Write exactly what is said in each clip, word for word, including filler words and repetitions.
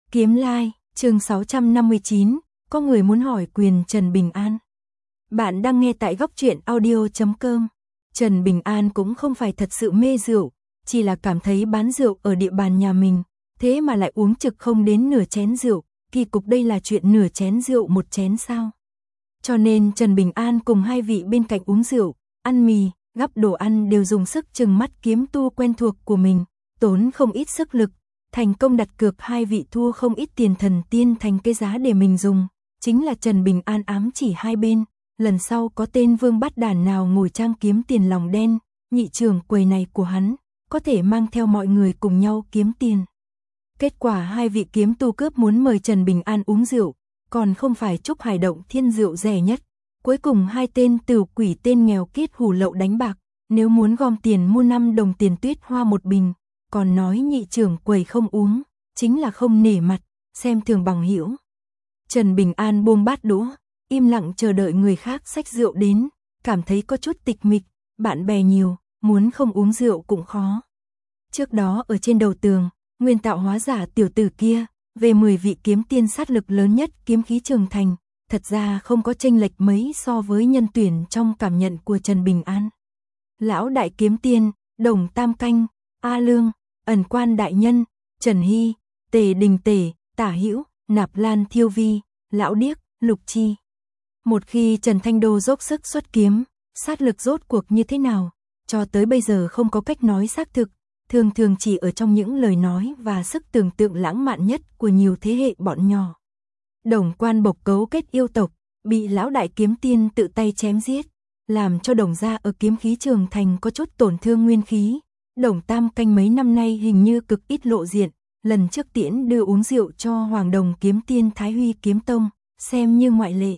Kiếm Lai, chương sáu trăm năm mươi chín, có người muốn hỏi quyền Trần Bình An. Bạn đang nghe tại góc truyện audio chấm com. Trần Bình An cũng không phải thật sự mê rượu, chỉ là cảm thấy bán rượu ở địa bàn nhà mình, thế mà lại uống trực không đến nửa chén rượu, kỳ cục đây là chuyện nửa chén rượu một chén sao. Cho nên Trần Bình An cùng hai vị bên cạnh uống rượu, ăn mì, gắp đồ ăn đều dùng sức trừng mắt kiếm tu quen thuộc của mình, tốn không ít sức lực, thành công đặt cược hai vị thua không ít tiền thần tiên thành cái giá để mình dùng, chính là Trần Bình An ám chỉ hai bên, lần sau có tên vương bát đản nào ngồi trang kiếm tiền lòng đen, nhị trưởng quầy này của hắn, có thể mang theo mọi người cùng nhau kiếm tiền. Kết quả hai vị kiếm tu cướp muốn mời Trần Bình An uống rượu, còn không phải Trúc Hải Động thiên rượu rẻ nhất. Cuối cùng hai tên tửu quỷ tên nghèo kiết hủ lậu đánh bạc, nếu muốn gom tiền mua năm đồng tiền tuyết hoa một bình, còn nói nhị trưởng quầy không uống, chính là không nể mặt, xem thường bằng hữu. Trần Bình An buông bát đũa, im lặng chờ đợi người khác xách rượu đến, cảm thấy có chút tịch mịch, bạn bè nhiều, muốn không uống rượu cũng khó. Trước đó ở trên đầu tường, nguyên tạo hóa giả tiểu tử kia, về mười vị kiếm tiên sát lực lớn nhất kiếm khí trường thành, thật ra không có chênh lệch mấy so với nhân tuyển trong cảm nhận của Trần Bình An. Lão đại kiếm tiên, Đồng Tam Canh, A Lương, Ẩn Quan đại nhân, Trần Hy, Tề Đình Tể, Tả Hữu, Nạp Lan Thiêu Vi, Lão Điếc, Lục Chi. Một khi Trần Thanh Đô dốc sức xuất kiếm, sát lực rốt cuộc như thế nào, cho tới bây giờ không có cách nói xác thực, thường thường chỉ ở trong những lời nói và sức tưởng tượng lãng mạn nhất của nhiều thế hệ bọn nhỏ. Đồng Quan bộc cấu kết yêu tộc, bị lão đại kiếm tiên tự tay chém giết, làm cho Đồng gia ở kiếm khí trường thành có chút tổn thương nguyên khí. Đồng Tam Canh mấy năm nay hình như cực ít lộ diện, lần trước tiễn đưa uống rượu cho Hoàng Đồng kiếm tiên Thái Huy kiếm tông, xem như ngoại lệ.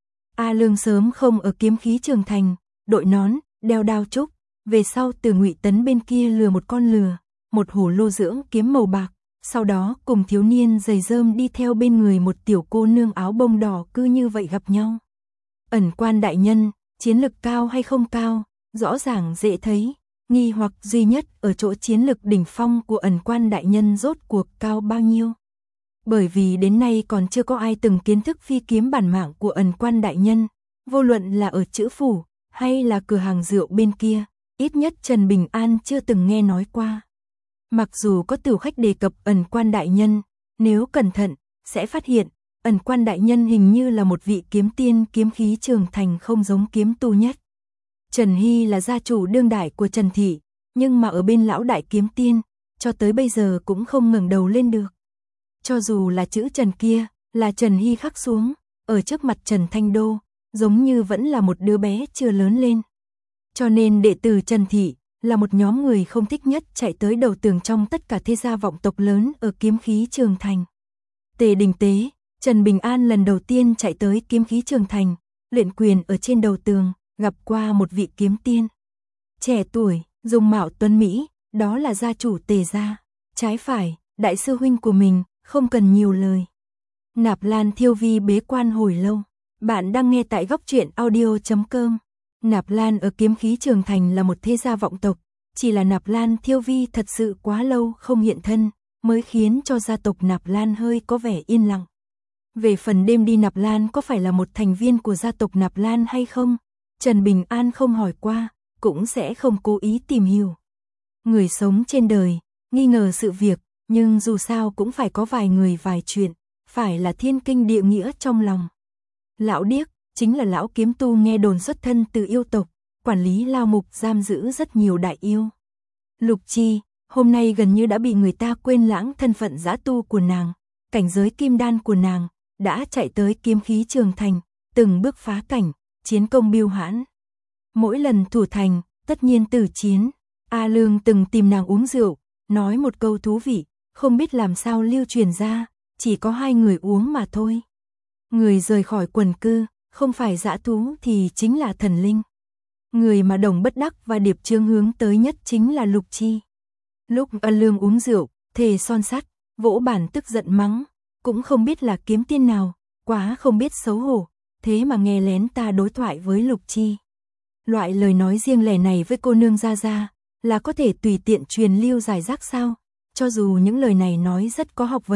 A Lương sớm không ở kiếm khí trường thành, đội nón, đeo đao trúc, về sau từ Ngụy Tấn bên kia lừa một con lừa, một hổ lô dưỡng kiếm màu bạc, sau đó cùng thiếu niên giày rơm đi theo bên người một tiểu cô nương áo bông đỏ cứ như vậy gặp nhau. Ẩn Quan đại nhân, chiến lực cao hay không cao, rõ ràng dễ thấy, nghi hoặc duy nhất ở chỗ chiến lực đỉnh phong của Ẩn Quan đại nhân rốt cuộc cao bao nhiêu. Bởi vì đến nay còn chưa có ai từng kiến thức phi kiếm bản mạng của Ẩn Quan đại nhân, vô luận là ở chữ phủ hay là cửa hàng rượu bên kia, ít nhất Trần Bình An chưa từng nghe nói qua. Mặc dù có tiểu khách đề cập Ẩn Quan đại nhân, nếu cẩn thận sẽ phát hiện Ẩn Quan đại nhân hình như là một vị kiếm tiên kiếm khí trường thành không giống kiếm tu nhất. Trần Hy là gia chủ đương đại của Trần thị, nhưng mà ở bên lão đại kiếm tiên, cho tới bây giờ cũng không ngẩng đầu lên được. Cho dù là chữ Trần kia, là Trần Hy khắc xuống, ở trước mặt Trần Thanh Đô, giống như vẫn là một đứa bé chưa lớn lên. Cho nên đệ tử Trần thị là một nhóm người không thích nhất chạy tới đầu tường trong tất cả thế gia vọng tộc lớn ở kiếm khí trường thành. Tề Đình Tế, Trần Bình An lần đầu tiên chạy tới kiếm khí trường thành, luyện quyền ở trên đầu tường, gặp qua một vị kiếm tiên. Trẻ tuổi, dung mạo tuấn Mỹ, đó là gia chủ Tề gia. Trái phải, đại sư huynh của mình, không cần nhiều lời. Nạp Lan Thiêu Vi bế quan hồi lâu. Bạn đang nghe tại góc truyện audio chấm com. Nạp Lan ở kiếm khí trường thành là một thế gia vọng tộc, chỉ là Nạp Lan Thiêu Vi thật sự quá lâu không hiện thân, mới khiến cho gia tộc Nạp Lan hơi có vẻ yên lặng. Về phần đêm đi Nạp Lan có phải là một thành viên của gia tộc Nạp Lan hay không, Trần Bình An không hỏi qua, cũng sẽ không cố ý tìm hiểu. Người sống trên đời, nghi ngờ sự việc, nhưng dù sao cũng phải có vài người vài chuyện, phải là thiên kinh địa nghĩa trong lòng. Lão Điếc, chính là lão kiếm tu nghe đồn xuất thân từ yêu tộc, quản lý lao mục giam giữ rất nhiều đại yêu. Lục Chi, hôm nay gần như đã bị người ta quên lãng thân phận dã tu của nàng, cảnh giới kim đan của nàng, đã chạy tới kiếm khí trường thành, từng bước phá cảnh, chiến công biêu hãn. Mỗi lần thủ thành, tất nhiên tử chiến. A Lương từng tìm nàng uống rượu, nói một câu thú vị, không biết làm sao lưu truyền ra, chỉ có hai người uống mà thôi. Người rời khỏi quần cư, không phải dã thú thì chính là thần linh. Người mà Đồng Bất Đắc và Điệp Trương hướng tới nhất chính là Lục Chi. Lúc A Lương uống rượu, thề son sắt, vỗ bản tức giận mắng, cũng không biết là kiếm tiên nào, quá không biết xấu hổ, thế mà nghe lén ta đối thoại với Lục Chi. Loại lời nói riêng lẻ này với cô nương gia gia, là có thể tùy tiện truyền lưu giải rác sao? Cho dù những lời này nói rất có học vấn,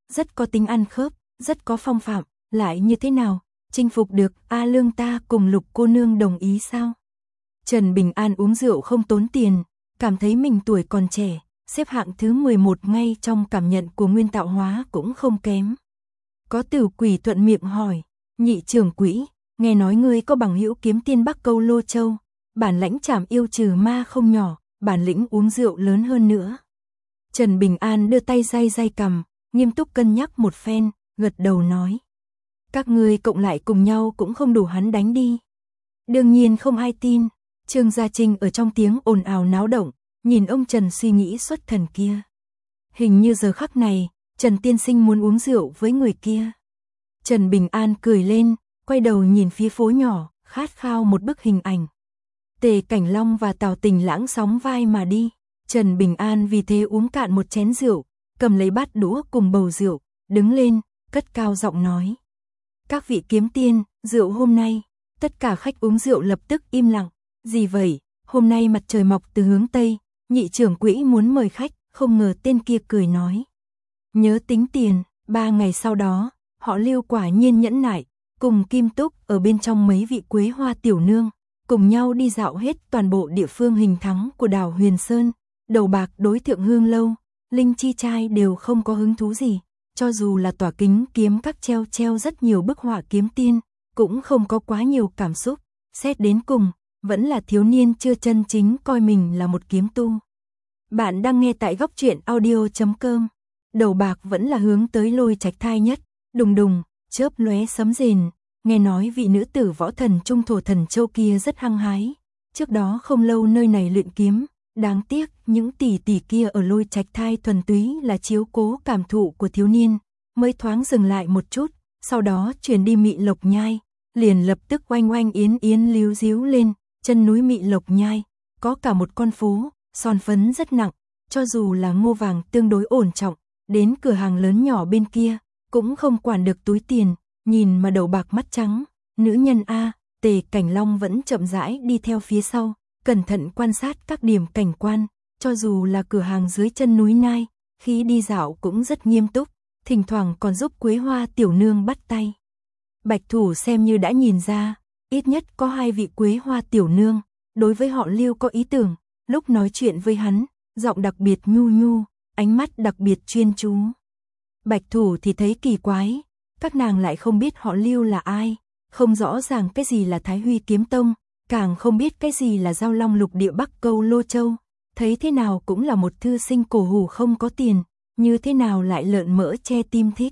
rất có tính ăn khớp, rất có phong phạm, lại như thế nào, chinh phục được A Lương ta cùng Lục cô nương đồng ý sao? Trần Bình An uống rượu không tốn tiền, cảm thấy mình tuổi còn trẻ, xếp hạng thứ mười một ngay trong cảm nhận của Nguyên Tạo Hóa cũng không kém. Có Tử Quỷ thuận miệng hỏi, nhị trưởng quỹ, nghe nói ngươi có bằng hữu kiếm tiên Bắc Câu Lô Châu, bản lãnh trảm yêu trừ ma không nhỏ, bản lĩnh uống rượu lớn hơn nữa. Trần Bình An đưa tay day day cằm, nghiêm túc cân nhắc một phen, gật đầu nói. Các ngươi cộng lại cùng nhau cũng không đủ hắn đánh đi. Đương nhiên không ai tin, Trương Gia Trinh ở trong tiếng ồn ào náo động, nhìn ông Trần suy nghĩ xuất thần kia. Hình như giờ khắc này, Trần tiên sinh muốn uống rượu với người kia. Trần Bình An cười lên, quay đầu nhìn phía phố nhỏ, khát khao một bức hình ảnh. Tề Cảnh Long và Tào Tình Lãng sóng vai mà đi. Trần Bình An vì thế uống cạn một chén rượu, cầm lấy bát đũa cùng bầu rượu, đứng lên, cất cao giọng nói. Các vị kiếm tiên, rượu hôm nay, tất cả khách uống rượu lập tức im lặng. Gì vậy, hôm nay mặt trời mọc từ hướng Tây, nhị trưởng quỹ muốn mời khách, không ngờ tên kia cười nói. Nhớ tính tiền, ba ngày sau đó, họ Lưu quả nhiên nhẫn nại, cùng Kim Túc ở bên trong mấy vị quế hoa tiểu nương, cùng nhau đi dạo hết toàn bộ địa phương hình thắng của đảo Huyền Sơn, Đầu Bạc đối thượng Hương Lâu, Linh Chi Trai đều không có hứng thú gì, cho dù là tỏa kính kiếm các treo treo rất nhiều bức họa kiếm tiên, cũng không có quá nhiều cảm xúc, xét đến cùng, vẫn là thiếu niên chưa chân chính coi mình là một kiếm tu. Bạn đang nghe tại góc truyện audio chấm com. Đầu Bạc vẫn là hướng tới Lôi Trạch Thai nhất, đùng đùng, chớp lóe sấm rền, nghe nói vị nữ tử võ thần trung thổ thần châu kia rất hăng hái. Trước đó không lâu nơi này luyện kiếm, đáng tiếc những tỷ tỷ kia ở Lôi Trạch Thai thuần túy là chiếu cố cảm thụ của thiếu niên, mới thoáng dừng lại một chút, sau đó chuyển đi Mị Lộc Nhai, liền lập tức oanh oanh yến yến líu díu lên, chân núi Mị Lộc Nhai, có cả một con phố, son phấn rất nặng, cho dù là ngô vàng tương đối ổn trọng, đến cửa hàng lớn nhỏ bên kia, cũng không quản được túi tiền, nhìn mà Đầu Bạc mắt trắng, nữ nhân A, Tề Cảnh Long vẫn chậm rãi đi theo phía sau, cẩn thận quan sát các điểm cảnh quan, cho dù là cửa hàng dưới chân núi Nai, khi đi dạo cũng rất nghiêm túc, thỉnh thoảng còn giúp Quế Hoa tiểu nương bắt tay. Bạch Thủ xem như đã nhìn ra, ít nhất có hai vị Quế Hoa tiểu nương, đối với họ Lưu có ý tưởng, lúc nói chuyện với hắn, giọng đặc biệt nhu nhu, ánh mắt đặc biệt chuyên chú. Bạch Thủ thì thấy kỳ quái, các nàng lại không biết họ Lưu là ai, không rõ ràng cái gì là Thái Huy Kiếm Tông, càng không biết cái gì là Giao Long Lục Địa Bắc Câu Lô Châu, thấy thế nào cũng là một thư sinh cổ hủ không có tiền, như thế nào lại lợn mỡ che tim thích.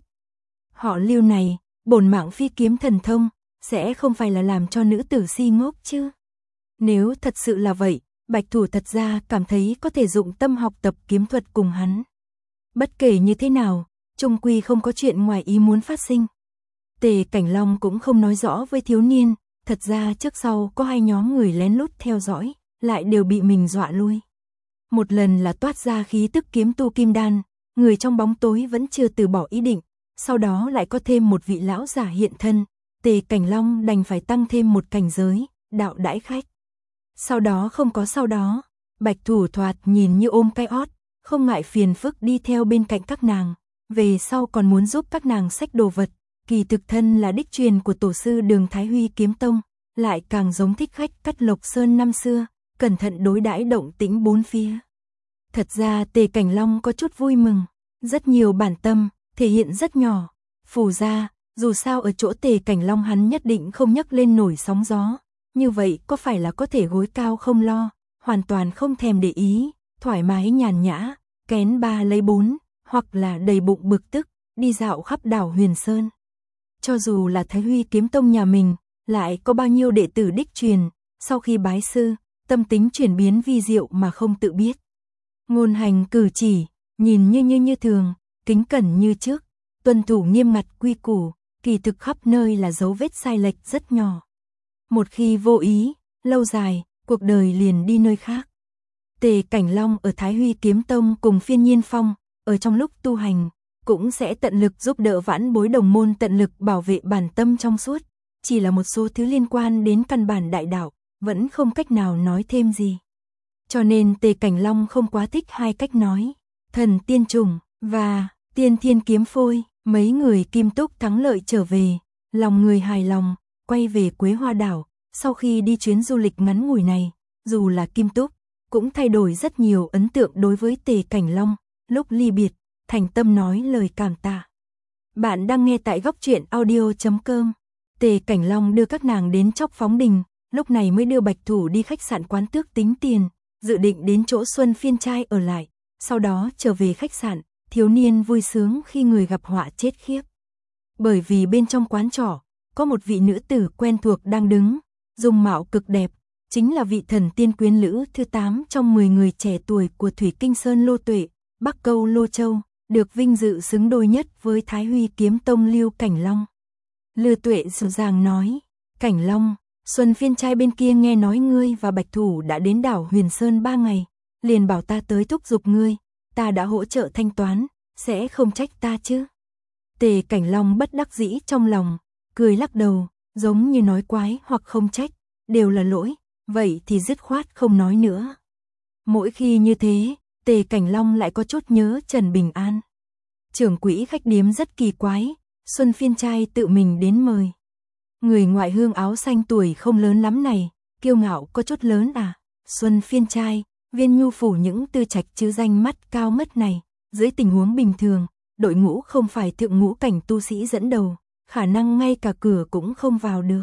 Họ Lưu này, bổn mạng phi kiếm thần thông, sẽ không phải là làm cho nữ tử si ngốc chứ. Nếu thật sự là vậy, Bạch Thủ thật ra cảm thấy có thể dụng tâm học tập kiếm thuật cùng hắn. Bất kể như thế nào, chung quy không có chuyện ngoài ý muốn phát sinh. Tề Cảnh Long cũng không nói rõ với thiếu niên, thật ra trước sau có hai nhóm người lén lút theo dõi, lại đều bị mình dọa lui. Một lần là toát ra khí tức kiếm tu kim đan, người trong bóng tối vẫn chưa từ bỏ ý định, sau đó lại có thêm một vị lão giả hiện thân, Tề Cảnh Long đành phải tăng thêm một cảnh giới, đạo đãi khách. Sau đó không có sau đó, Bạch Thủ thoạt nhìn như ôm cái ót, không ngại phiền phức đi theo bên cạnh các nàng, về sau còn muốn giúp các nàng xách đồ vật, kỳ thực thân là đích truyền của tổ sư Đường Thái Huy Kiếm Tông, lại càng giống thích khách cắt Lộc Sơn năm xưa, cẩn thận đối đãi động tĩnh bốn phía. Thật ra Tề Cảnh Long có chút vui mừng, rất nhiều bản tâm, thể hiện rất nhỏ, phù ra, dù sao ở chỗ Tề Cảnh Long hắn nhất định không nhấc lên nổi sóng gió, như vậy có phải là có thể gối cao không lo, hoàn toàn không thèm để ý, thoải mái nhàn nhã, kén ba lấy bốn, hoặc là đầy bụng bực tức, đi dạo khắp đảo Huyền Sơn. Cho dù là Thái Huy Kiếm Tông nhà mình, lại có bao nhiêu đệ tử đích truyền, sau khi bái sư, tâm tính chuyển biến vi diệu mà không tự biết. Ngôn hành cử chỉ, nhìn như như như thường, kính cẩn như trước, tuân thủ nghiêm ngặt quy củ, kỳ thực khắp nơi là dấu vết sai lệch rất nhỏ. Một khi vô ý, lâu dài, cuộc đời liền đi nơi khác. Tề Cảnh Long ở Thái Huy Kiếm Tông cùng Phiên Nhiên Phong, ở trong lúc tu hành, cũng sẽ tận lực giúp đỡ vãn bối đồng môn tận lực bảo vệ bản tâm trong suốt, chỉ là một số thứ liên quan đến căn bản đại đạo, vẫn không cách nào nói thêm gì. Cho nên Tề Cảnh Long không quá thích hai cách nói, thần tiên trùng và Tiên Thiên kiếm phôi, mấy người Kim Túc thắng lợi trở về, lòng người hài lòng, quay về Quế Hoa đảo. Sau khi đi chuyến du lịch ngắn ngủi này, dù là Kim Túc, cũng thay đổi rất nhiều ấn tượng đối với Tề Cảnh Long. Lúc ly biệt, thành tâm nói lời cảm tạ. Bạn đang nghe tại góc truyện audio chấm com. Tề Cảnh Long đưa các nàng đến Chóc Phóng Đình, lúc này mới đưa Bạch Thủ đi khách sạn Quán Tước tính tiền, dự định đến chỗ Xuân Phiên trai ở lại, sau đó trở về khách sạn. Thiếu niên vui sướng khi người gặp họa chết khiếp. Bởi vì bên trong quán trọ, có một vị nữ tử quen thuộc đang đứng, dung mạo cực đẹp, chính là vị thần tiên quyến lữ thứ tám trong mười người trẻ tuổi của Thủy Kinh Sơn Lô Tuệ, Bắc Câu Lô Châu, được vinh dự xứng đôi nhất với Thái Huy Kiếm Tông Lưu Cảnh Long. Lư Tuệ dịu dàng nói, Cảnh Long, Xuân Phiên trai bên kia nghe nói ngươi và Bạch Thủ đã đến đảo Huyền Sơn ba ngày, liền bảo ta tới thúc giục ngươi, ta đã hỗ trợ thanh toán, sẽ không trách ta chứ. Tề Cảnh Long bất đắc dĩ trong lòng, cười lắc đầu, giống như nói quái hoặc không trách, đều là lỗi, vậy thì dứt khoát không nói nữa. Mỗi khi như thế, Tề Cảnh Long lại có chút nhớ Trần Bình An. Trưởng quỹ khách điếm rất kỳ quái, Xuân Phiên trai tự mình đến mời. Người ngoại hương áo xanh tuổi không lớn lắm này, kiêu ngạo có chút lớn à. Xuân Phiên trai, Viên Nhu phủ những tư trạch chứ danh mắt cao mất này, dưới tình huống bình thường, đội ngũ không phải thượng ngũ cảnh tu sĩ dẫn đầu, khả năng ngay cả cửa cũng không vào được.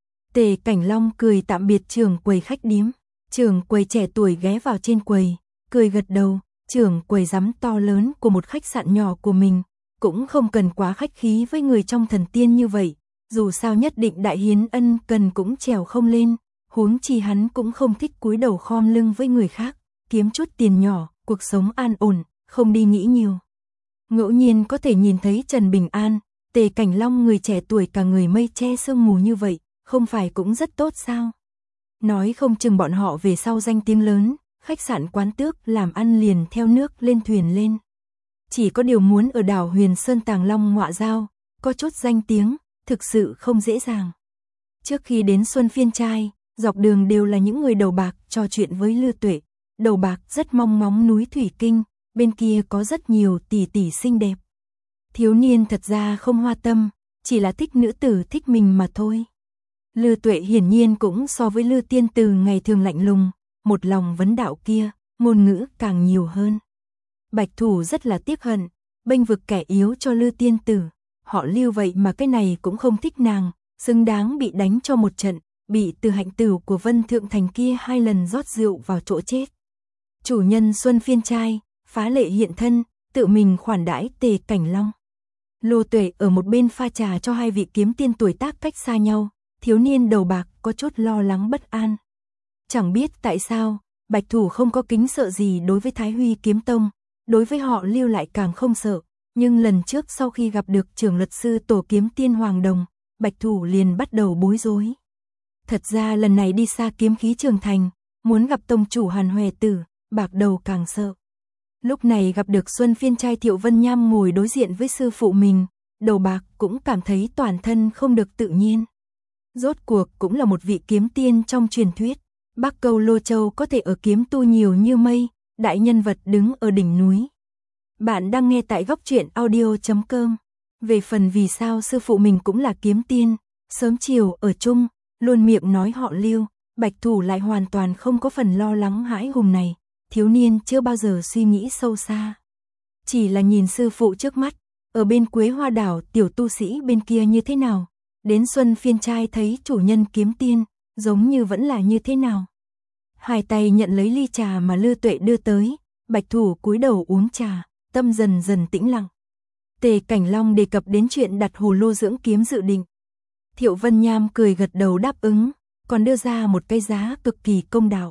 Tề Cảnh Long cười tạm biệt trưởng quầy khách điếm, trưởng quầy trẻ tuổi ghé vào trên quầy, cười gật đầu, trưởng quầy giám to lớn của một khách sạn nhỏ của mình, cũng không cần quá khách khí với người trong thần tiên như vậy, dù sao nhất định đại hiến ân cần cũng trèo không lên, huống chi hắn cũng không thích cúi đầu khom lưng với người khác, kiếm chút tiền nhỏ, cuộc sống an ổn, không đi nghĩ nhiều. Ngẫu nhiên có thể nhìn thấy Trần Bình An, Tề Cảnh Long người trẻ tuổi cả người mây che sương mù như vậy, không phải cũng rất tốt sao? Nói không chừng bọn họ về sau danh tiếng lớn, khách sạn Quán Tước làm ăn liền theo nước lên thuyền lên. Chỉ có điều muốn ở đảo Huyền Sơn Tàng Long ngọa giao, có chút danh tiếng, thực sự không dễ dàng. Trước khi đến Xuân Phiên trai, dọc đường đều là những người đầu bạc trò chuyện với Lư Tuệ. Đầu bạc rất mong ngóng núi Thủy Kinh, bên kia có rất nhiều tỷ tỷ xinh đẹp. Thiếu niên thật ra không hoa tâm, chỉ là thích nữ tử thích mình mà thôi. Lư Tuệ hiển nhiên cũng so với Lư Tiên Từ ngày thường lạnh lùng, một lòng vấn đạo kia, ngôn ngữ càng nhiều hơn. Bạch Thủ rất là tiếc hận, bênh vực kẻ yếu cho Lư Tiên Tử, họ Lưu vậy mà cái này cũng không thích nàng, xứng đáng bị đánh cho một trận, bị Từ Hạnh Tử của Vân Thượng Thành kia hai lần rót rượu vào chỗ chết. Chủ nhân Xuân Phiên trai, phá lệ hiện thân, tự mình khoản đãi Tề Cảnh Long. Lô Tuệ ở một bên pha trà cho hai vị kiếm tiên tuổi tác cách xa nhau, thiếu niên đầu bạc có chút lo lắng bất an. Chẳng biết tại sao, Bạch Thủ không có kính sợ gì đối với Thái Huy Kiếm Tông, đối với họ Lưu lại càng không sợ, nhưng lần trước sau khi gặp được trưởng luật sư tổ kiếm tiên Hoàng Đồng, Bạch Thủ liền bắt đầu bối rối. Thật ra lần này đi xa kiếm khí Trường Thành, muốn gặp tông chủ Hàn Huệ Tử, bạc đầu càng sợ. Lúc này gặp được Xuân Phiên trai Thiệu Vân Nham ngồi đối diện với sư phụ mình, đầu bạc cũng cảm thấy toàn thân không được tự nhiên. Rốt cuộc cũng là một vị kiếm tiên trong truyền thuyết, Bắc Câu Lô Châu có thể ở kiếm tu nhiều như mây, đại nhân vật đứng ở đỉnh núi. Bạn đang nghe tại góc truyện audio chấm com. Về phần vì sao sư phụ mình cũng là kiếm tiên, sớm chiều ở chung, luôn miệng nói họ Lưu, Bạch Thủ lại hoàn toàn không có phần lo lắng hãi hùng này, thiếu niên chưa bao giờ suy nghĩ sâu xa. Chỉ là nhìn sư phụ trước mắt, ở bên Quế Hoa đảo tiểu tu sĩ bên kia như thế nào, đến Xuân Phiên trai thấy chủ nhân kiếm tiên, giống như vẫn là như thế nào. Hai tay nhận lấy ly trà mà Lư Tuệ đưa tới, Bạch Thủ cúi đầu uống trà, tâm dần dần tĩnh lặng. Tề Cảnh Long đề cập đến chuyện đặt hồ lô dưỡng kiếm dự định. Thiệu Vân Nham cười gật đầu đáp ứng, còn đưa ra một cái giá cực kỳ công đạo.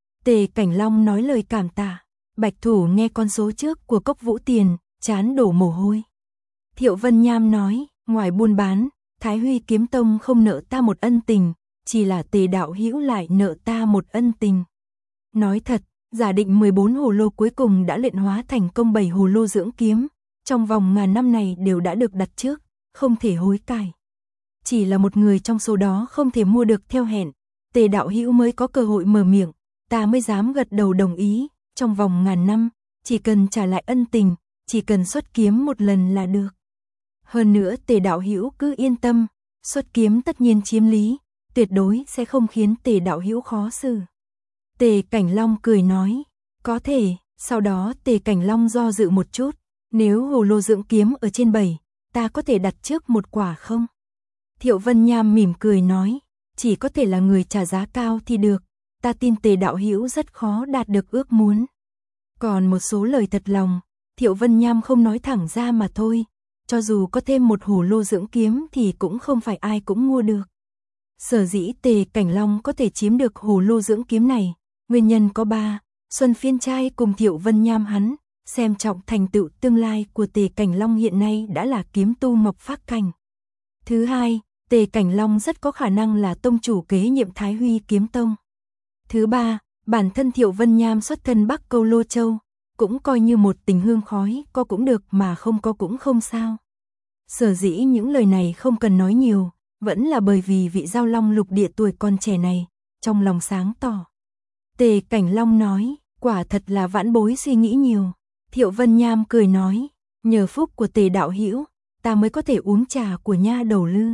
Tề Cảnh Long nói lời cảm tạ, Bạch Thủ nghe con số trước của Cốc Vũ Tiền, chán đổ mồ hôi. Thiệu Vân Nham nói, ngoài buôn bán, Thái Huy Kiếm Tông không nợ ta một ân tình, chỉ là Tề đạo hữu lại nợ ta một ân tình. Nói thật, giả định mười bốn hồ lô cuối cùng đã luyện hóa thành công bảy hồ lô dưỡng kiếm, trong vòng ngàn năm này đều đã được đặt trước, không thể hối cải. Chỉ là một người trong số đó không thể mua được theo hẹn, Tề đạo hữu mới có cơ hội mở miệng, ta mới dám gật đầu đồng ý, trong vòng ngàn năm, chỉ cần trả lại ân tình, chỉ cần xuất kiếm một lần là được. Hơn nữa Tề đạo hữu cứ yên tâm, xuất kiếm tất nhiên chiếm lý, tuyệt đối sẽ không khiến Tề đạo hữu khó xử. Tề Cảnh Long cười nói, có thể. Sau đó Tề Cảnh Long do dự một chút, nếu hồ lô dưỡng kiếm ở trên bảy, ta có thể đặt trước một quả không? Thiệu Vân Nham mỉm cười nói, chỉ có thể là người trả giá cao thì được, ta tin Tề đạo hữu rất khó đạt được ước muốn. Còn một số lời thật lòng, Thiệu Vân Nham không nói thẳng ra mà thôi, cho dù có thêm một hồ lô dưỡng kiếm thì cũng không phải ai cũng mua được. Sở dĩ Tề Cảnh Long có thể chiếm được hồ lô dưỡng kiếm này, nguyên nhân có ba. Xuân Phiên trai cùng Thiệu Vân Nham hắn, xem trọng thành tựu tương lai của Tề Cảnh Long hiện nay đã là kiếm tu mộc phác cảnh. Thứ hai, Tề Cảnh Long rất có khả năng là tông chủ kế nhiệm Thái Huy kiếm tông. Thứ ba, bản thân Thiệu Vân Nham xuất thân Bắc Câu Lô Châu, cũng coi như một tình hương khói, có cũng được mà không có cũng không sao. Sở dĩ những lời này không cần nói nhiều, vẫn là bởi vì vị Giao Long lục địa tuổi còn trẻ này, trong lòng sáng tỏ. Tề Cảnh Long nói, quả thật là vãn bối suy nghĩ nhiều. Thiệu Vân Nham cười nói, nhờ phúc của Tề đạo hữu, ta mới có thể uống trà của nha đầu Lư.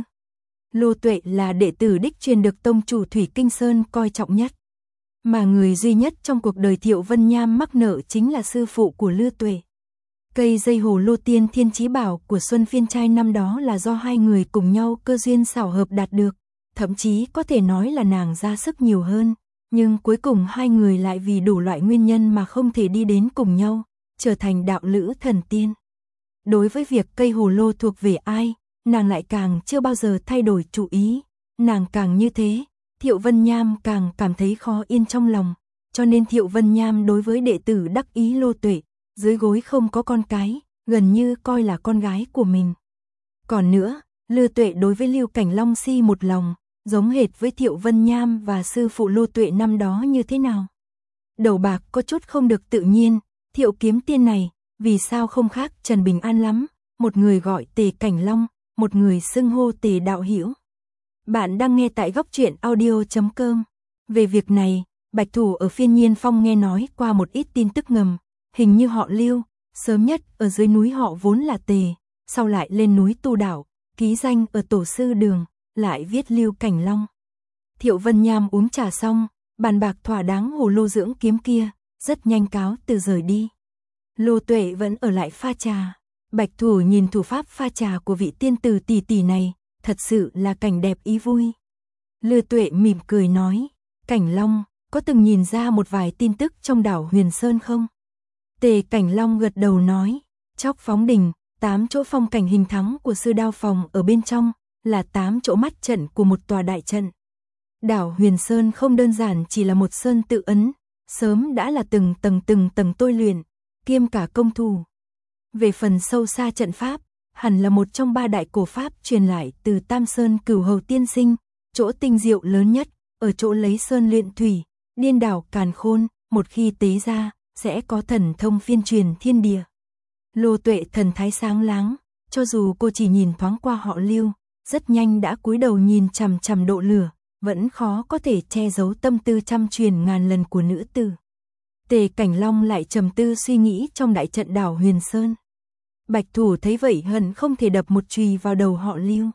Lô Tuệ là đệ tử đích truyền được tông chủ Thủy Kinh Sơn coi trọng nhất. Mà người duy nhất trong cuộc đời Thiệu Vân Nham mắc nợ chính là sư phụ của Lư Tuệ. Cây dây hồ lô tiên thiên chí bảo của Xuân Phiên trai năm đó là do hai người cùng nhau cơ duyên xảo hợp đạt được, thậm chí có thể nói là nàng ra sức nhiều hơn. Nhưng cuối cùng hai người lại vì đủ loại nguyên nhân mà không thể đi đến cùng nhau, trở thành đạo lữ thần tiên. Đối với việc cây hồ lô thuộc về ai, nàng lại càng chưa bao giờ thay đổi chủ ý. Nàng càng như thế, Thiệu Vân Nham càng cảm thấy khó yên trong lòng. Cho nên Thiệu Vân Nham đối với đệ tử đắc ý Lô Tuệ, dưới gối không có con cái, gần như coi là con gái của mình. Còn nữa, Lư Tuệ đối với Lưu Cảnh Long si một lòng, giống hệt với Thiệu Vân Nham và sư phụ Lô Tuệ năm đó như thế nào. Đầu bạc có chút không được tự nhiên, Thiệu kiếm tiên này, vì sao không khác Trần Bình An lắm, một người gọi Tề Cảnh Long, một người xưng hô Tề đạo hữu. Bạn đang nghe tại góc truyện audio chấm com. Về việc này, Bạch Thủ ở Phiên Nhiên Phong nghe nói qua một ít tin tức ngầm, hình như họ Lưu, sớm nhất ở dưới núi họ vốn là Tề, sau lại lên núi tu đạo, ký danh ở tổ sư đường, lại viết Lưu Cảnh Long. Thiệu Vân Nham uống trà xong, bàn bạc thỏa đáng hồ lô dưỡng kiếm kia, rất nhanh cáo từ rời đi. Lô Tuệ vẫn ở lại pha trà. Bạch Thủ nhìn thủ pháp pha trà của vị tiên tử tỷ tỷ này, thật sự là cảnh đẹp ý vui. Lư Tuệ mỉm cười nói, Cảnh Long, có từng nhìn ra một vài tin tức trong đảo Huyền Sơn không? Tề Cảnh Long gật đầu nói, Chóc Phóng Đỉnh, tám chỗ phong cảnh hình thắng của sư đao phòng ở bên trong, là tám chỗ mắt trận của một tòa đại trận. Đảo Huyền Sơn không đơn giản chỉ là một sơn tự ấn, sớm đã là từng tầng từng tầng tôi luyện, kiêm cả công thủ. Về phần sâu xa trận pháp, hẳn là một trong ba đại cổ pháp truyền lại từ Tam Sơn Cửu Hầu tiên sinh, chỗ tinh diệu lớn nhất, ở chỗ lấy sơn luyện thủy, điên đảo càn khôn, một khi tế ra, sẽ có thần thông phiên truyền thiên địa. Lô Tuệ thần thái sáng láng, cho dù cô chỉ nhìn thoáng qua họ Lưu, rất nhanh đã cúi đầu nhìn chằm chằm độ lửa, vẫn khó có thể che giấu tâm tư trăm truyền ngàn lần của nữ tử. Tề Cảnh Long lại trầm tư suy nghĩ trong đại trận đảo Huyền Sơn. Bạch Thủ thấy vậy hận không thể đập một chùy vào đầu họ Lưu.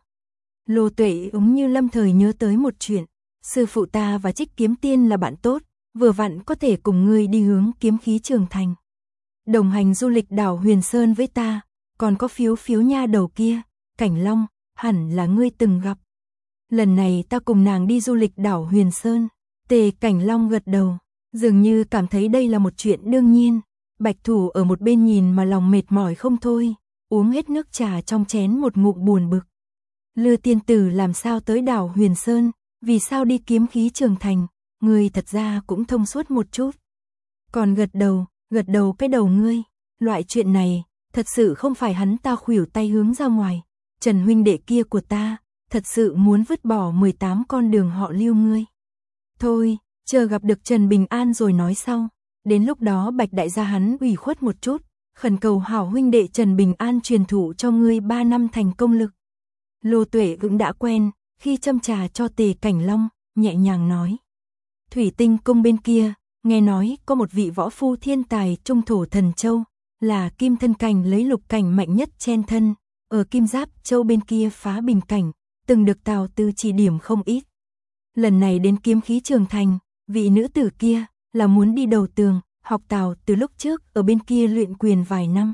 Lô Tuệ ứng như lâm thời nhớ tới một chuyện, sư phụ ta và Trích Kiếm Tiên là bạn tốt, vừa vặn có thể cùng ngươi đi hướng kiếm khí trường thành. Đồng hành du lịch đảo Huyền Sơn với ta, còn có phiếu phiếu nha đầu kia, Cảnh Long, hẳn là ngươi từng gặp. Lần này ta cùng nàng đi du lịch đảo Huyền Sơn. Tề Cảnh Long gật đầu, dường như cảm thấy đây là một chuyện đương nhiên. Bạch Thủ ở một bên nhìn mà lòng mệt mỏi không thôi, uống hết nước trà trong chén một ngụm buồn bực. Lư tiên tử làm sao tới đảo Huyền Sơn, vì sao đi kiếm khí trường thành, ngươi thật ra cũng thông suốt một chút. Còn gật đầu, gật đầu cái đầu ngươi, loại chuyện này, thật sự không phải hắn ta khuỷu tay hướng ra ngoài. Trần huynh đệ kia của ta, thật sự muốn vứt bỏ mười tám con đường họ Lưu ngươi. Thôi, chờ gặp được Trần Bình An rồi nói sau. Đến lúc đó Bạch đại gia hắn ủy khuất một chút, khẩn cầu hảo huynh đệ Trần Bình An truyền thụ cho ngươi ba năm thành công lực. Lô Tuệ cũng đã quen, khi châm trà cho Tề Cảnh Long, nhẹ nhàng nói. Thủy Tinh cung bên kia, nghe nói có một vị võ phu thiên tài trung thổ thần châu, là Kim Thân Cảnh lấy lục cảnh mạnh nhất chen thân, ở Kim Giáp Châu bên kia phá bình cảnh, từng được Tào Tư chỉ điểm không ít. Lần này đến kiếm khí trường thành, vị nữ tử kia là muốn đi đầu tường, học Tào từ lúc trước ở bên kia luyện quyền vài năm.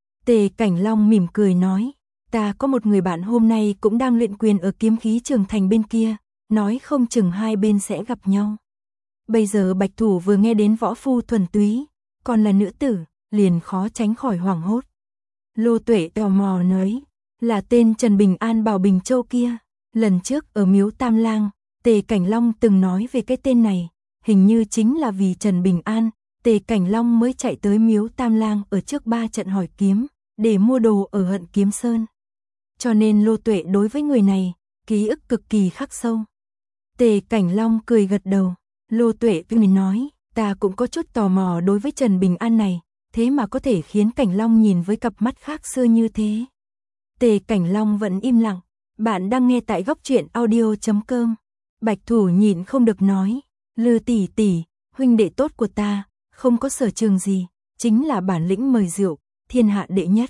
Tề Cảnh Long mỉm cười nói, ta có một người bạn hôm nay cũng đang luyện quyền ở kiếm khí trường thành bên kia, nói không chừng hai bên sẽ gặp nhau. Bây giờ Bạch Thủ vừa nghe đến võ phu thuần túy, còn là nữ tử, liền khó tránh khỏi hoảng hốt. Lô Tuệ tò mò nói, là tên Trần Bình An bảo Bình Châu kia, lần trước ở miếu Tam Lang, Tề Cảnh Long từng nói về cái tên này, hình như chính là vì Trần Bình An, Tề Cảnh Long mới chạy tới miếu Tam Lang ở trước ba trận hỏi kiếm, để mua đồ ở Hận Kiếm Sơn. Cho nên Lô Tuệ đối với người này, ký ức cực kỳ khắc sâu. Tề Cảnh Long cười gật đầu, Lô Tuệ tôi nói, ta cũng có chút tò mò đối với Trần Bình An này, thế mà có thể khiến Cảnh Long nhìn với cặp mắt khác xưa như thế. Tề Cảnh Long vẫn im lặng, bạn đang nghe tại góc truyện audio chấm com. Bạch Thủ nhịn không được nói, Lư tỷ tỷ, huynh đệ tốt của ta, không có sở trường gì, chính là bản lĩnh mời rượu, thiên hạ đệ nhất.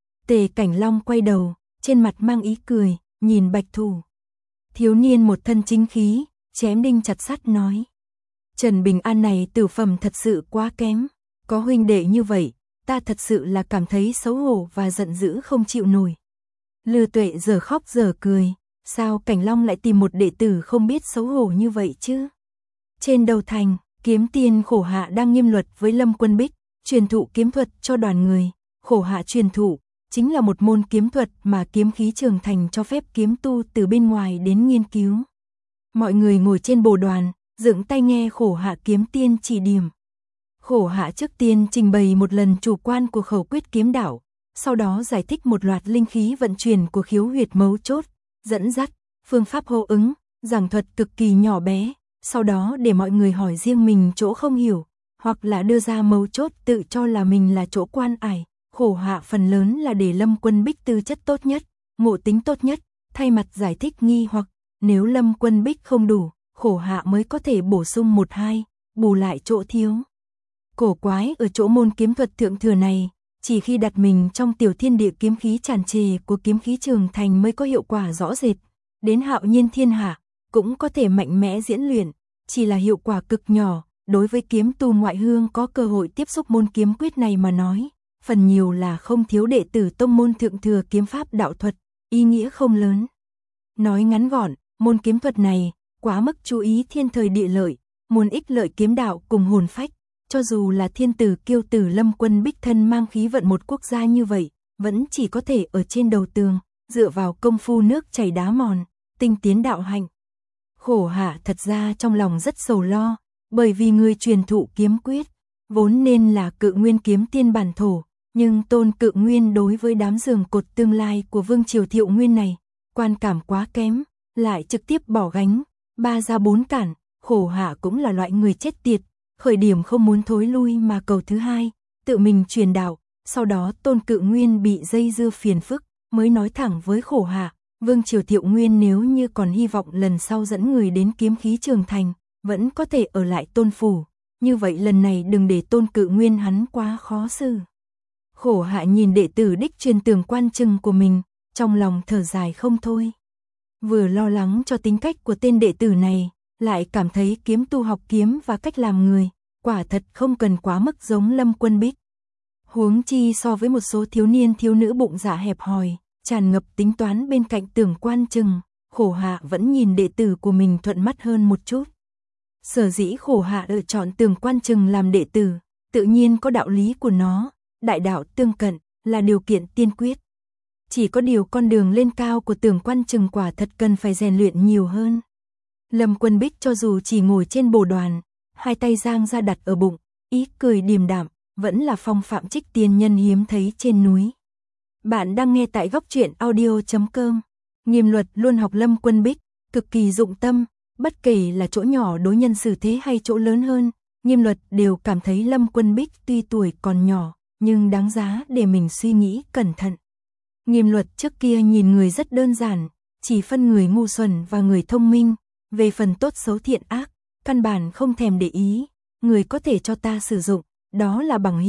Tề Cảnh Long quay đầu, trên mặt mang ý cười, nhìn Bạch Thủ. Thiếu niên một thân chính khí, chém đinh chặt sắt nói, Trần Bình An này tử phẩm thật sự quá kém, có huynh đệ như vậy, ta thật sự là cảm thấy xấu hổ và giận dữ không chịu nổi. Lư Tuệ giờ khóc giờ cười, sao Cảnh Long lại tìm một đệ tử không biết xấu hổ như vậy chứ? Trên đầu thành, kiếm tiên Khổ Hạ đang nghiêm luật với Lâm Quân Bích, truyền thụ kiếm thuật cho đoàn người. Khổ Hạ truyền thụ chính là một môn kiếm thuật mà kiếm khí trường thành cho phép kiếm tu từ bên ngoài đến nghiên cứu. Mọi người ngồi trên bồ đoàn, dựng tay nghe Khổ Hạ kiếm tiên chỉ điểm. Khổ Hạ trước tiên trình bày một lần chủ quan của khẩu quyết kiếm đạo, sau đó giải thích một loạt linh khí vận chuyển của khiếu huyệt mấu chốt, dẫn dắt, phương pháp hô ứng, giảng thuật cực kỳ nhỏ bé, sau đó để mọi người hỏi riêng mình chỗ không hiểu, hoặc là đưa ra mấu chốt tự cho là mình là chỗ quan ải. Khổ Hạ phần lớn là để Lâm Quân Bích tư chất tốt nhất, ngộ tính tốt nhất, thay mặt giải thích nghi hoặc, nếu Lâm Quân Bích không đủ, Khổ Hạ mới có thể bổ sung một hai, bù lại chỗ thiếu. Cổ quái ở chỗ môn kiếm thuật thượng thừa này, chỉ khi đặt mình trong tiểu thiên địa kiếm khí tràn trề của kiếm khí trường thành mới có hiệu quả rõ rệt, đến hạo nhiên thiên hạ, cũng có thể mạnh mẽ diễn luyện, chỉ là hiệu quả cực nhỏ, đối với kiếm tu ngoại hương có cơ hội tiếp xúc môn kiếm quyết này mà nói, phần nhiều là không thiếu đệ tử tông môn thượng thừa kiếm pháp đạo thuật, ý nghĩa không lớn. Nói ngắn gọn, môn kiếm thuật này, quá mức chú ý thiên thời địa lợi, muốn ích lợi kiếm đạo cùng hồn phách, cho dù là thiên tử kiêu tử Lâm Quân Bích thân mang khí vận một quốc gia như vậy, vẫn chỉ có thể ở trên đầu tường, dựa vào công phu nước chảy đá mòn, tinh tiến đạo hạnh. Khổ Hạ thật ra trong lòng rất sầu lo, bởi vì người truyền thụ kiếm quyết, vốn nên là Cự Nguyên kiếm tiên bản thổ, nhưng Tôn Cự Nguyên đối với đám giường cột tương lai của Vương Triều Thiệu Nguyên này, quan cảm quá kém, lại trực tiếp bỏ gánh, ba ra bốn cản, Khổ Hạ cũng là loại người chết tiệt, khởi điểm không muốn thối lui mà cầu thứ hai, tự mình truyền đạo, sau đó Tôn Cự Nguyên bị dây dưa phiền phức, mới nói thẳng với Khổ Hạ, Vương Triều Thiệu Nguyên nếu như còn hy vọng lần sau dẫn người đến kiếm khí trường thành, vẫn có thể ở lại Tôn phủ, như vậy lần này đừng để Tôn Cự Nguyên hắn quá khó xử. Khổ Hạ nhìn đệ tử đích truyền tường quan trừng của mình, trong lòng thở dài không thôi. Vừa lo lắng cho tính cách của tên đệ tử này, lại cảm thấy kiếm tu học kiếm và cách làm người, quả thật không cần quá mức giống Lâm Quân Bích. Huống chi so với một số thiếu niên thiếu nữ bụng dạ hẹp hòi, tràn ngập tính toán bên cạnh tưởng quan trừng, Khổ Hạ vẫn nhìn đệ tử của mình thuận mắt hơn một chút. Sở dĩ Khổ Hạ lựa chọn tưởng quan trừng làm đệ tử, tự nhiên có đạo lý của nó, đại đạo tương cận là điều kiện tiên quyết. Chỉ có điều con đường lên cao của tưởng quan trừng quả thật cần phải rèn luyện nhiều hơn. Lâm Quân Bích cho dù chỉ ngồi trên bồ đoàn, hai tay giang ra đặt ở bụng, ý cười điềm đạm, vẫn là phong phạm trích tiên nhân hiếm thấy trên núi. Bạn đang nghe tại góc truyện audio chấm com. Nghiêm Luật luôn học Lâm Quân Bích, cực kỳ dụng tâm, bất kể là chỗ nhỏ đối nhân xử thế hay chỗ lớn hơn, Nghiêm Luật đều cảm thấy Lâm Quân Bích tuy tuổi còn nhỏ, nhưng đáng giá để mình suy nghĩ cẩn thận. Nghiêm Luật trước kia nhìn người rất đơn giản, chỉ phân người ngu xuẩn và người thông minh, về phần tốt xấu thiện ác, căn bản không thèm để ý, người có thể cho ta sử dụng, đó là bằng hữu,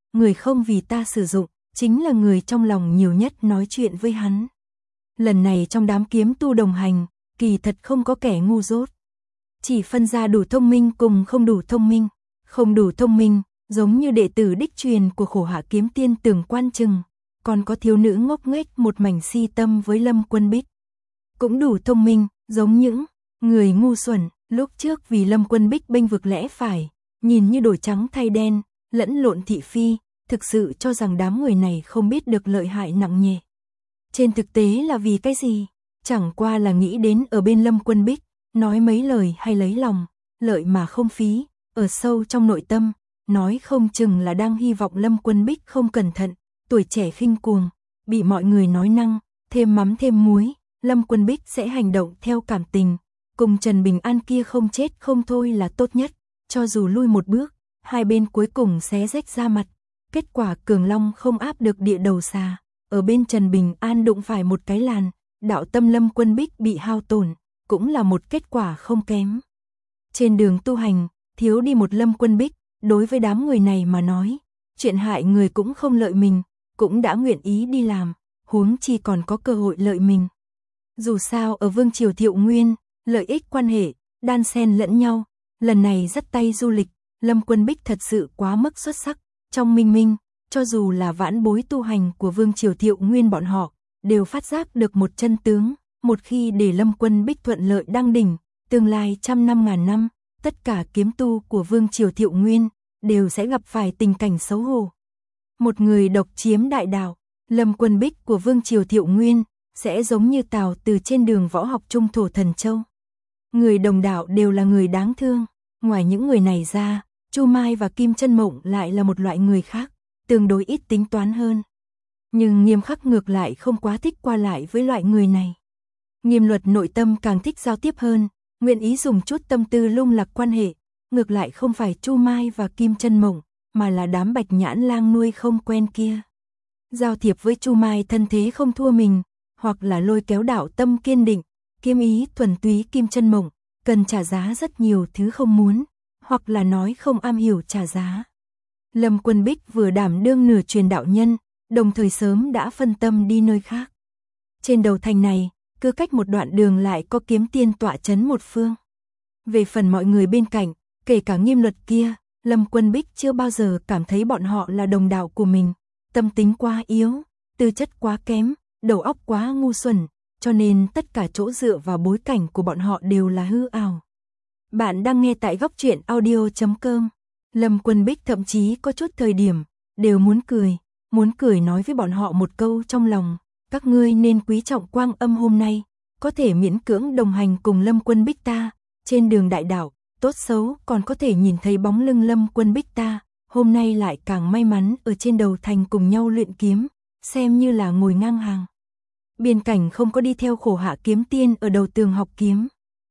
người không vì ta sử dụng, chính là người trong lòng nhiều nhất nói chuyện với hắn. Lần này trong đám kiếm tu đồng hành, kỳ thật không có kẻ ngu dốt. Chỉ phân ra đủ thông minh cùng không đủ thông minh. Không đủ thông minh, giống như đệ tử đích truyền của Khổ Hạ Kiếm Tiên Tưởng Quan Trừng, còn có thiếu nữ ngốc nghếch một mảnh si tâm với Lâm Quân Bích. Cũng đủ thông minh, giống những người ngu xuẩn, lúc trước vì Lâm Quân Bích bênh vực lẽ phải, nhìn như đổi trắng thay đen, lẫn lộn thị phi, thực sự cho rằng đám người này không biết được lợi hại nặng nhẹ. Trên thực tế là vì cái gì? Chẳng qua là nghĩ đến ở bên Lâm Quân Bích, nói mấy lời hay lấy lòng, lợi mà không phí, ở sâu trong nội tâm, nói không chừng là đang hy vọng Lâm Quân Bích không cẩn thận, tuổi trẻ khinh cuồng, bị mọi người nói năng, thêm mắm thêm muối, Lâm Quân Bích sẽ hành động theo cảm tình, cùng Trần Bình An kia không chết không thôi là tốt nhất, cho dù lui một bước, hai bên cuối cùng xé rách ra mặt, kết quả Cường Long không áp được địa đầu xà, ở bên Trần Bình An đụng phải một cái làn, đạo tâm Lâm Quân Bích bị hao tổn, cũng là một kết quả không kém. Trên đường tu hành, thiếu đi một Lâm Quân Bích, đối với đám người này mà nói, chuyện hại người cũng không lợi mình, cũng đã nguyện ý đi làm, huống chi còn có cơ hội lợi mình. Dù sao ở Vương Triều Thiệu Nguyên, lợi ích quan hệ, đan xen lẫn nhau, lần này dắt tay du lịch, Lâm Quân Bích thật sự quá mức xuất sắc, trong minh minh, cho dù là vãn bối tu hành của Vương Triều Thiệu Nguyên bọn họ, đều phát giác được một chân tướng, một khi để Lâm Quân Bích thuận lợi đăng đỉnh, tương lai trăm năm ngàn năm, tất cả kiếm tu của Vương Triều Thiệu Nguyên đều sẽ gặp phải tình cảnh xấu hổ. Một người độc chiếm đại đạo, Lâm Quân Bích của Vương Triều Thiệu Nguyên sẽ giống như Tào từ trên đường võ học trung thổ thần châu. Người đồng đạo đều là người đáng thương, ngoài những người này ra, Chu Mai và Kim Chân Mộng lại là một loại người khác, tương đối ít tính toán hơn. Nhưng Nghiêm Khắc ngược lại không quá thích qua lại với loại người này. Nghiêm Luật nội tâm càng thích giao tiếp hơn, nguyện ý dùng chút tâm tư lung lạc quan hệ, ngược lại không phải Chu Mai và Kim Chân Mộng, mà là đám Bạch Nhãn Lang nuôi không quen kia. Giao thiệp với Chu Mai thân thế không thua mình, hoặc là lôi kéo đạo tâm kiên định, kiếm ý thuần túy Kim Chân Mộng, cần trả giá rất nhiều thứ không muốn, hoặc là nói không am hiểu trả giá. Lâm Quân Bích vừa đảm đương nửa truyền đạo nhân, đồng thời sớm đã phân tâm đi nơi khác. Trên đầu thành này, cứ cách một đoạn đường lại có kiếm tiên tọa chấn một phương. Về phần mọi người bên cạnh, kể cả Nghiêm Luật kia, Lâm Quân Bích chưa bao giờ cảm thấy bọn họ là đồng đạo của mình, tâm tính quá yếu, tư chất quá kém, đầu óc quá ngu xuẩn, cho nên tất cả chỗ dựa vào bối cảnh của bọn họ đều là hư ảo. Bạn đang nghe tại góc truyện audio chấm com. Lâm Quân Bích thậm chí có chút thời điểm, đều muốn cười, muốn cười nói với bọn họ một câu trong lòng, các ngươi nên quý trọng quang âm hôm nay, có thể miễn cưỡng đồng hành cùng Lâm Quân Bích ta, trên đường đại đạo, tốt xấu còn có thể nhìn thấy bóng lưng Lâm Quân Bích ta, hôm nay lại càng may mắn ở trên đầu thành cùng nhau luyện kiếm, xem như là ngồi ngang hàng. Biên cảnh không có đi theo Khổ Hạ Kiếm Tiên ở đầu tường học kiếm,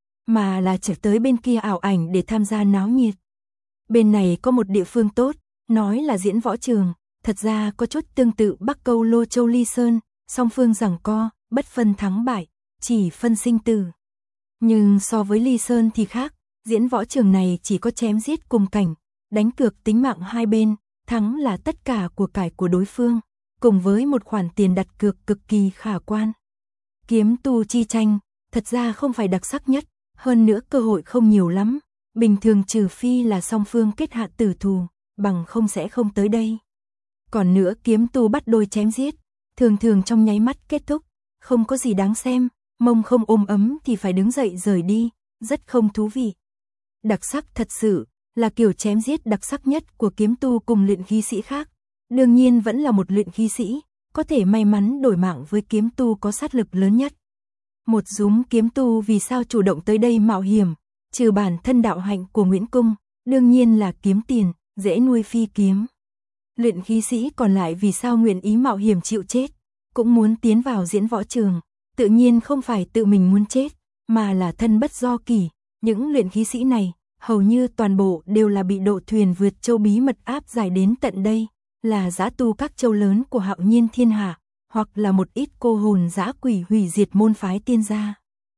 mà là trở tới bên kia ảo ảnh để tham gia náo nhiệt. Bên này có một địa phương tốt, nói là diễn võ trường, thật ra có chút tương tự Bắc Câu Lô Châu Ly Sơn, song phương giằng co, bất phân thắng bại, chỉ phân sinh tử. Nhưng so với Ly Sơn thì khác, diễn võ trường này chỉ có chém giết cùng cảnh, đánh cược tính mạng hai bên, thắng là tất cả của cải của đối phương, cùng với một khoản tiền đặt cược cực kỳ khả quan. Kiếm tu chi tranh, thật ra không phải đặc sắc nhất, hơn nữa cơ hội không nhiều lắm, bình thường trừ phi là song phương kết hạ tử thù, bằng không sẽ không tới đây. Còn nữa kiếm tu bắt đôi chém giết, thường thường trong nháy mắt kết thúc, không có gì đáng xem, mông không ôm ấm thì phải đứng dậy rời đi, rất không thú vị. Đặc sắc thật sự là kiểu chém giết đặc sắc nhất của kiếm tu cùng luyện khí sĩ khác, đương nhiên vẫn là một luyện khí sĩ, có thể may mắn đổi mạng với kiếm tu có sát lực lớn nhất. Một dúm kiếm tu vì sao chủ động tới đây mạo hiểm, trừ bản thân đạo hạnh của Nguyễn Cung, đương nhiên là kiếm tiền, dễ nuôi phi kiếm. Luyện khí sĩ còn lại vì sao nguyện ý mạo hiểm chịu chết, cũng muốn tiến vào diễn võ trường, tự nhiên không phải tự mình muốn chết, mà là thân bất do kỷ. Những luyện khí sĩ này, hầu như toàn bộ đều là bị độ thuyền vượt châu bí mật áp giải đến tận đây, là dã tu các châu lớn của Hạo Nhiên Thiên Hạ, hoặc là một ít cô hồn dã quỷ hủy diệt môn phái tiên gia.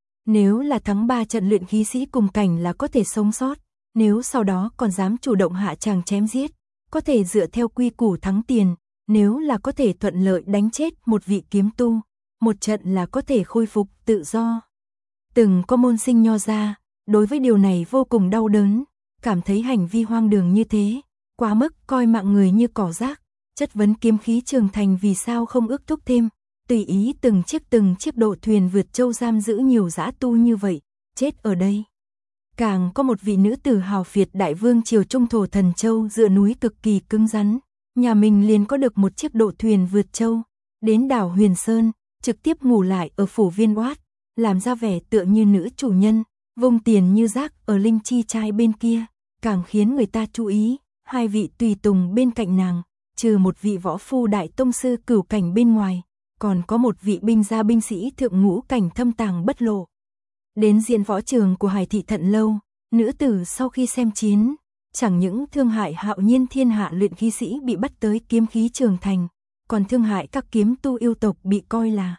Nếu là thắng ba trận luyện khí sĩ cùng cảnh là có thể sống sót, nếu sau đó còn dám chủ động hạ tràng chém giết, có thể dựa theo quy củ thắng tiền, nếu là có thể thuận lợi đánh chết một vị kiếm tu, một trận là có thể khôi phục tự do. Từng có môn sinh nho gia, đối với điều này vô cùng đau đớn, cảm thấy hành vi hoang đường như thế, quá mức coi mạng người như cỏ rác, chất vấn kiếm khí Trường Thành vì sao không ước thúc thêm, tùy ý từng chiếc từng chiếc độ thuyền vượt châu giam giữ nhiều dã tu như vậy, chết ở đây. Càng có một vị nữ tử hào phiệt đại vương triều Trung Thổ Thần Châu dựa núi cực kỳ cứng rắn, nhà mình liền có được một chiếc độ thuyền vượt châu, đến đảo Huyền Sơn, trực tiếp ngủ lại ở phủ Viên Oát, làm ra vẻ tựa như nữ chủ nhân, vung tiền như rác ở Linh Chi trai bên kia, càng khiến người ta chú ý, hai vị tùy tùng bên cạnh nàng, trừ một vị võ phu đại tông sư cửu cảnh bên ngoài, còn có một vị binh gia binh sĩ thượng ngũ cảnh thâm tàng bất lộ. Đến diễn võ trường của Hải Thị Thận Lâu, nữ tử sau khi xem chiến, chẳng những thương hại hạo nhiên thiên hạ luyện khí sĩ bị bắt tới kiếm khí Trường Thành, còn thương hại các kiếm tu yêu tộc bị coi là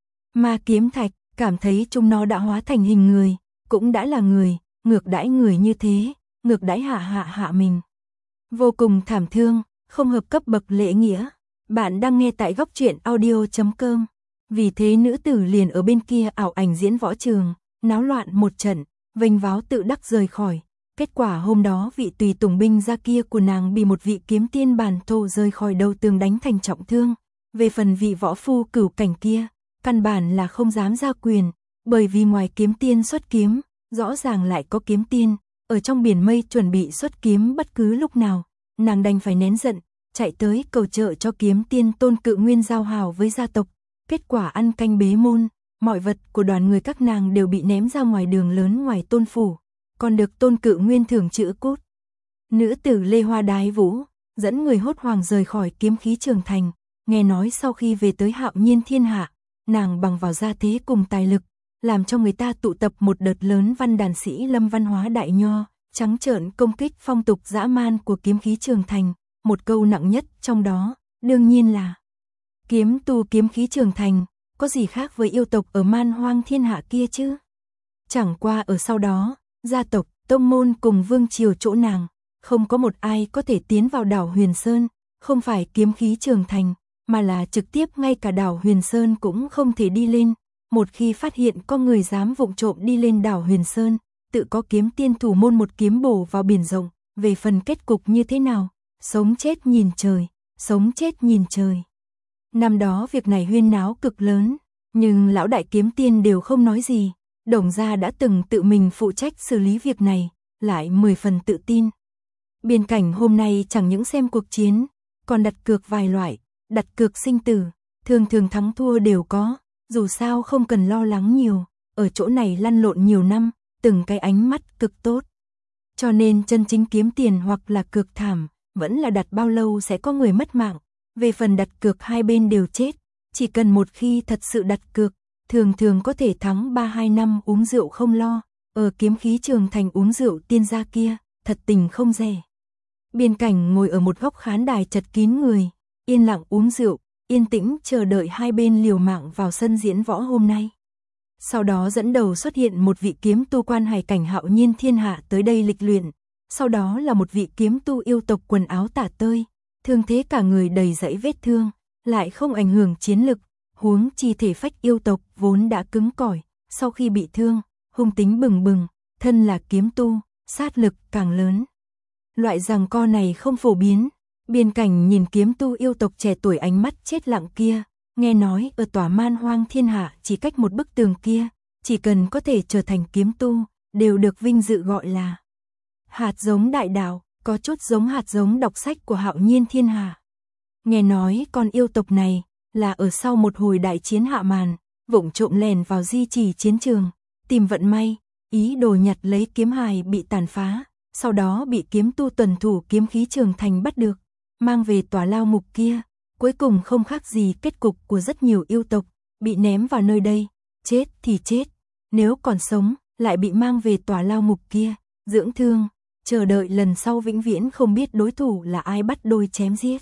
ma kiếm thạch, cảm thấy chúng nó đã hóa thành hình người, cũng đã là người, ngược đãi người như thế, ngược đãi hạ hạ hạ mình. Vô cùng thảm thương, không hợp cấp bậc lễ nghĩa. Bạn đang nghe tại góc truyện audio chấm com. Vì thế nữ tử liền ở bên kia ảo ảnh diễn võ trường, náo loạn một trận, vênh váo tự đắc rời khỏi. Kết quả hôm đó vị tùy tùng binh ra kia của nàng bị một vị kiếm tiên bản thổ rời khỏi đầu tường đánh thành trọng thương. Về phần vị võ phu cửu cảnh kia, căn bản là không dám ra quyền, bởi vì ngoài kiếm tiên xuất kiếm, rõ ràng lại có kiếm tiên, ở trong biển mây chuẩn bị xuất kiếm bất cứ lúc nào. Nàng đành phải nén giận, chạy tới cầu trợ cho kiếm tiên Tôn Cự Nguyên giao hảo với gia tộc. Kết quả ăn canh bế môn, mọi vật của đoàn người các nàng đều bị ném ra ngoài đường lớn ngoài Tôn phủ, còn được Tôn Cự Nguyên thưởng chữ cút. Nữ tử Lê Hoa Đái Vũ dẫn người hốt hoảng rời khỏi kiếm khí Trường Thành, nghe nói sau khi về tới hạo nhiên thiên hạ, nàng bằng vào gia thế cùng tài lực, làm cho người ta tụ tập một đợt lớn văn đàn sĩ lâm văn hóa đại nho, trắng trợn công kích phong tục dã man của kiếm khí Trường Thành. Một câu nặng nhất trong đó, đương nhiên là kiếm tu kiếm khí Trường Thành, có gì khác với yêu tộc ở man hoang thiên hạ kia chứ? Chẳng qua ở sau đó, gia tộc, tông môn cùng vương triều chỗ nàng, không có một ai có thể tiến vào đảo Huyền Sơn, không phải kiếm khí Trường Thành, mà là trực tiếp ngay cả đảo Huyền Sơn cũng không thể đi lên. Một khi phát hiện có người dám vụng trộm đi lên đảo Huyền Sơn, tự có kiếm tiên thủ môn một kiếm bổ vào biển rộng, về phần kết cục như thế nào, sống chết nhìn trời, sống chết nhìn trời. Năm đó việc này huyên náo cực lớn, nhưng lão đại kiếm tiên đều không nói gì, Đồng gia đã từng tự mình phụ trách xử lý việc này, lại mười phần tự tin. Biên cảnh hôm nay chẳng những xem cuộc chiến, còn đặt cược vài loại, đặt cược sinh tử, thường thường thắng thua đều có, dù sao không cần lo lắng nhiều, ở chỗ này lăn lộn nhiều năm, từng cái ánh mắt cực tốt. Cho nên chân chính kiếm tiền hoặc là cược thảm, vẫn là đặt bao lâu sẽ có người mất mạng. Về phần đặt cược hai bên đều chết, chỉ cần một khi thật sự đặt cược, thường thường có thể thắng ba hai năm uống rượu không lo, ở kiếm khí Trường Thành uống rượu tiên gia kia, thật tình không rẻ. Biên cảnh ngồi ở một góc khán đài chật kín người, yên lặng uống rượu, yên tĩnh chờ đợi hai bên liều mạng vào sân diễn võ hôm nay. Sau đó dẫn đầu xuất hiện một vị kiếm tu quan hải cảnh hạo nhiên thiên hạ tới đây lịch luyện, sau đó là một vị kiếm tu yêu tộc quần áo tả tơi, thương thế cả người đầy dẫy vết thương, lại không ảnh hưởng chiến lực, huống chi thể phách yêu tộc vốn đã cứng cỏi, sau khi bị thương, hung tính bừng bừng, thân là kiếm tu, sát lực càng lớn. Loại giằng co này không phổ biến, biên cảnh nhìn kiếm tu yêu tộc trẻ tuổi ánh mắt chết lặng kia, nghe nói ở tòa man hoang thiên hạ chỉ cách một bức tường kia, chỉ cần có thể trở thành kiếm tu, đều được vinh dự gọi là hạt giống đại đạo, có chút giống hạt giống đọc sách của hạo nhiên thiên hạ. Nghe nói con yêu tộc này là ở sau một hồi đại chiến hạ màn, vụng trộm lèn vào di trì chiến trường, tìm vận may, ý đồ nhặt lấy kiếm hài bị tàn phá, sau đó bị kiếm tu tuần thủ kiếm khí Trường Thành bắt được, mang về tòa lao ngục kia, cuối cùng không khác gì kết cục của rất nhiều yêu tộc, bị ném vào nơi đây, chết thì chết, nếu còn sống, lại bị mang về tòa lao ngục kia, dưỡng thương, chờ đợi lần sau vĩnh viễn không biết đối thủ là ai bắt đôi chém giết.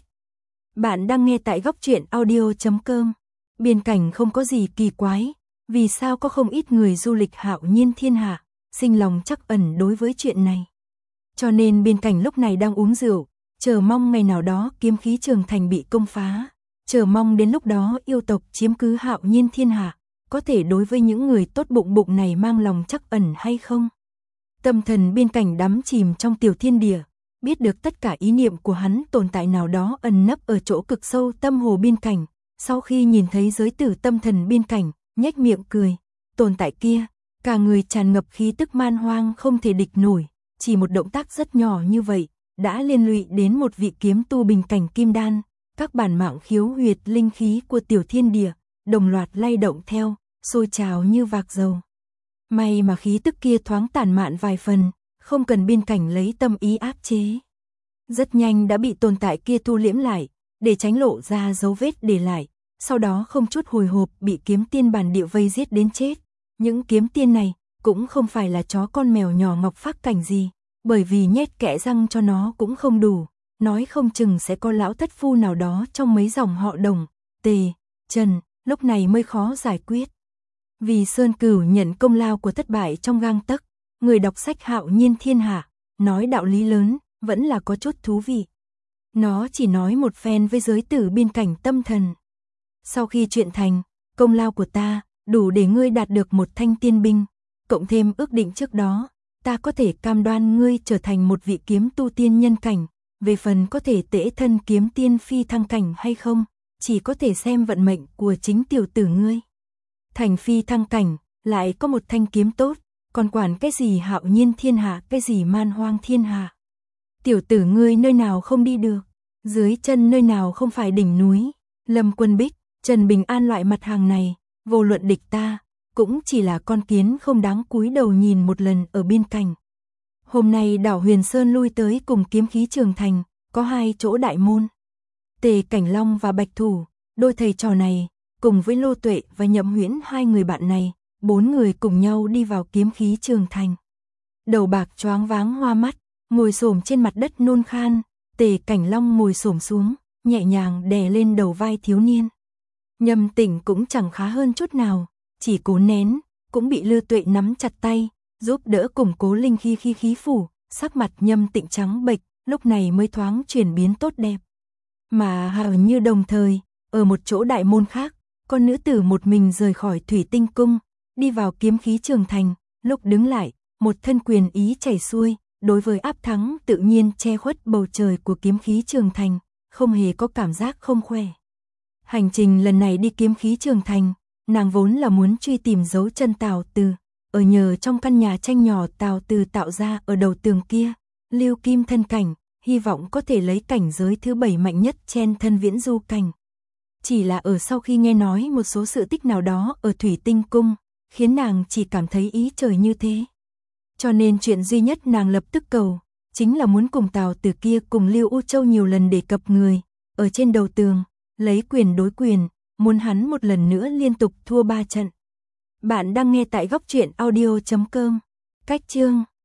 Bạn đang nghe tại góc truyện audio chấm com. Biên cảnh không có gì kỳ quái, vì sao có không ít người du lịch hạo nhiên thiên hạ, sinh lòng trắc ẩn đối với chuyện này. Cho nên biên cảnh lúc này đang uống rượu, chờ mong ngày nào đó kiếm khí Trường Thành bị công phá, chờ mong đến lúc đó yêu tộc chiếm cứ hạo nhiên thiên hạ, có thể đối với những người tốt bụng bụng này mang lòng trắc ẩn hay không? Tâm thần biên cảnh đắm chìm trong tiểu thiên địa, biết được tất cả ý niệm của hắn tồn tại nào đó ẩn nấp ở chỗ cực sâu tâm hồ biên cảnh, sau khi nhìn thấy giới tử tâm thần biên cảnh, nhếch miệng cười, tồn tại kia, cả người tràn ngập khí tức man hoang không thể địch nổi, chỉ một động tác rất nhỏ như vậy, đã liên lụy đến một vị kiếm tu bình cảnh kim đan, các bản mạng khiếu huyệt linh khí của tiểu thiên địa, đồng loạt lay động theo, sôi trào như vạc dầu. May mà khí tức kia thoáng tản mạn vài phần, không cần biên cảnh lấy tâm ý áp chế. Rất nhanh đã bị tồn tại kia thu liễm lại, để tránh lộ ra dấu vết để lại, sau đó không chút hồi hộp bị kiếm tiên bản địa vây giết đến chết. Những kiếm tiên này cũng không phải là chó con mèo nhỏ ngọc phác cảnh gì, bởi vì nhét kẽ răng cho nó cũng không đủ, nói không chừng sẽ có lão thất phu nào đó trong mấy dòng họ Đồng, Tề, Trần, lúc này mới khó giải quyết. Vì Sơn Cửu nhận công lao của thất bại trong gang tấc, người đọc sách hạo nhiên thiên hạ, nói đạo lý lớn, vẫn là có chút thú vị. Nó chỉ nói một phen với giới tử biên cảnh tâm thần. Sau khi chuyện thành, công lao của ta, đủ để ngươi đạt được một thanh tiên binh, cộng thêm ước định trước đó, ta có thể cam đoan ngươi trở thành một vị kiếm tu tiên nhân cảnh, về phần có thể tễ thân kiếm tiên phi thăng cảnh hay không, chỉ có thể xem vận mệnh của chính tiểu tử ngươi. Thành phi thăng cảnh, lại có một thanh kiếm tốt, còn quản cái gì hạo nhiên thiên hạ, cái gì man hoang thiên hạ. Tiểu tử ngươi nơi nào không đi được, dưới chân nơi nào không phải đỉnh núi, Lâm Quân Bích, Trần Bình An loại mặt hàng này, vô luận địch ta, cũng chỉ là con kiến không đáng cúi đầu nhìn một lần ở biên cảnh. Hôm nay đảo Huyền Sơn lui tới cùng kiếm khí Trường Thành, có hai chỗ đại môn. Tề Cảnh Long và Bạch Thủ, đôi thầy trò này, cùng với Lô Tuệ và Nhậm Huyễn hai người bạn này, bốn người cùng nhau đi vào kiếm khí Trường Thành. Đầu bạc choáng váng hoa mắt, ngồi xổm trên mặt đất nôn khan, Tề Cảnh Long ngồi xổm xuống, nhẹ nhàng đè lên đầu vai thiếu niên. Nhâm Tịnh cũng chẳng khá hơn chút nào, chỉ cố nén, cũng bị Lư Tuệ nắm chặt tay, giúp đỡ củng cố linh khí khí khí phủ, sắc mặt Nhâm Tịnh trắng bệch, lúc này mới thoáng chuyển biến tốt đẹp. Mà hầu như đồng thời, ở một chỗ đại môn khác, con nữ tử một mình rời khỏi Thủy Tinh Cung, đi vào kiếm khí Trường Thành, lúc đứng lại, một thân quyền ý chảy xuôi, đối với áp thắng tự nhiên che khuất bầu trời của kiếm khí Trường Thành, không hề có cảm giác không khỏe. Hành trình lần này đi kiếm khí Trường Thành, nàng vốn là muốn truy tìm dấu chân Tào Từ, ở nhờ trong căn nhà tranh nhỏ Tào Từ tạo ra ở đầu tường kia, lưu kim thân cảnh, hy vọng có thể lấy cảnh giới thứ bảy mạnh nhất chen thân viễn du cảnh. Chỉ là ở sau khi nghe nói một số sự tích nào đó ở Thủy Tinh Cung, khiến nàng chỉ cảm thấy ý trời như thế. Cho nên chuyện duy nhất nàng lập tức cầu, chính là muốn cùng Tào Từ kia cùng Lưu U Châu nhiều lần đề cập người, ở trên đầu tường, lấy quyền đối quyền, muốn hắn một lần nữa liên tục thua ba trận. Bạn đang nghe tại góc truyện audio chấm com. Cách chương